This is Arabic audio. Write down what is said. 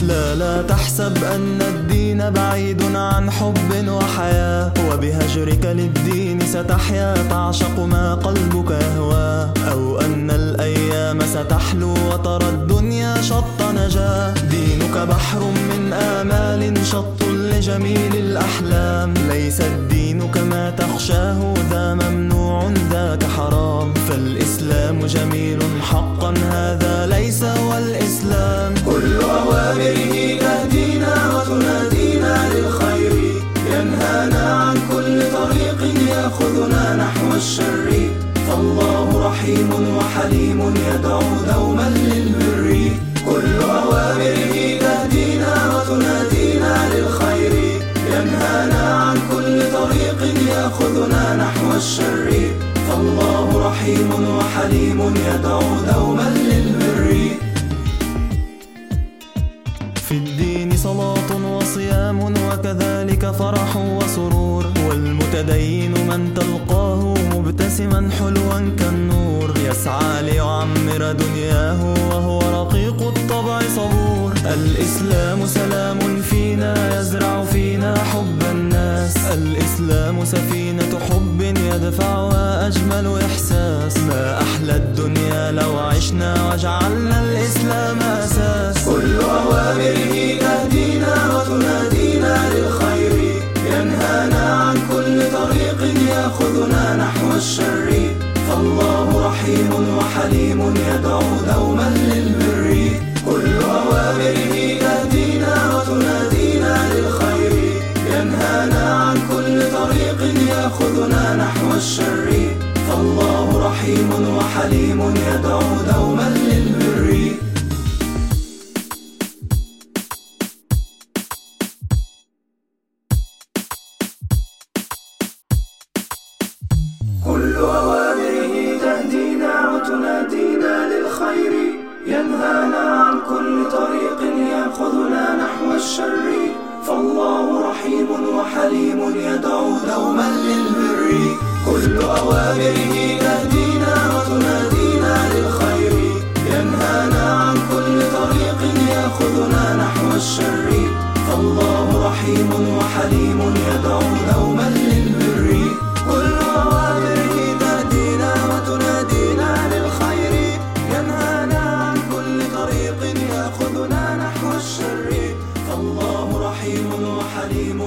لا تحسب أن الدين بعيد عن حب وحياة، وبهجرك للدين ستحيا تعشق ما قلبك يهوى، أو أن الأيام ستحلو وترى الدنيا شط نجاة. دينك بحر من آمال شط لجميل الأحلام، ليس الدين كما تخشاه ذا ممنوع ذاك حرام، فالإسلام جميل حقا هذا ليس هو الإسلام. كل أوامره تهدينا وتنادينا للخير، ينهانا عن كل طريق يأخذنا نحو الشر، فالله رحيم وحليم يدعو دوما للبر. كل أوامره تهدينا وتنادينا للخير، ينهانا عن كل طريق يأخذنا نحو الشر، فالله رحيم وحليم يدعو دوما للبر. في الدين صلاة وصيام وكذلك فرح وسرور، والمتدين من تلقاه مبتسما حلوا كالنور، يسعى ليعمر دنياه وهو رقيق الطبع صبور. الإسلام سلام فينا يزرع فينا حب الناس، الإسلام سفينة حب يدفعها أجمل إحساس، ما أحلى الدنيا لو عشنا وجعلنا الإسلام أساس. كل أوامره تهدينا وتنادينا للخير، ينهانا عن كل طريق يأخذنا نحو الشر، فالله رحيم وحليم يدعو دوما للبر. كل أوامره تهدينا وتنادينا للخير، ينهانا عن كل طريق يأخذنا نحو الشر، فالله رحيم وحليم يدعو دوما للبر. كل أوامره تهدينا وتنادينا للخير، ينهانا عن كل طريق يأخذنا نحو الشر، فالله رحيم وحليم يدعو دوما للبر. كل أوامره تهدينا وتنادينا للخير، ينهانا عن كل طريق يأخذنا نحو الشر، فالله رحيم وحليم يدعو دوما للبر. كل أوامره تهدينا وتنادينا للخير، ينهانا عن كل طريق يأخذنا نحو الشر، فالله رحيم وحليم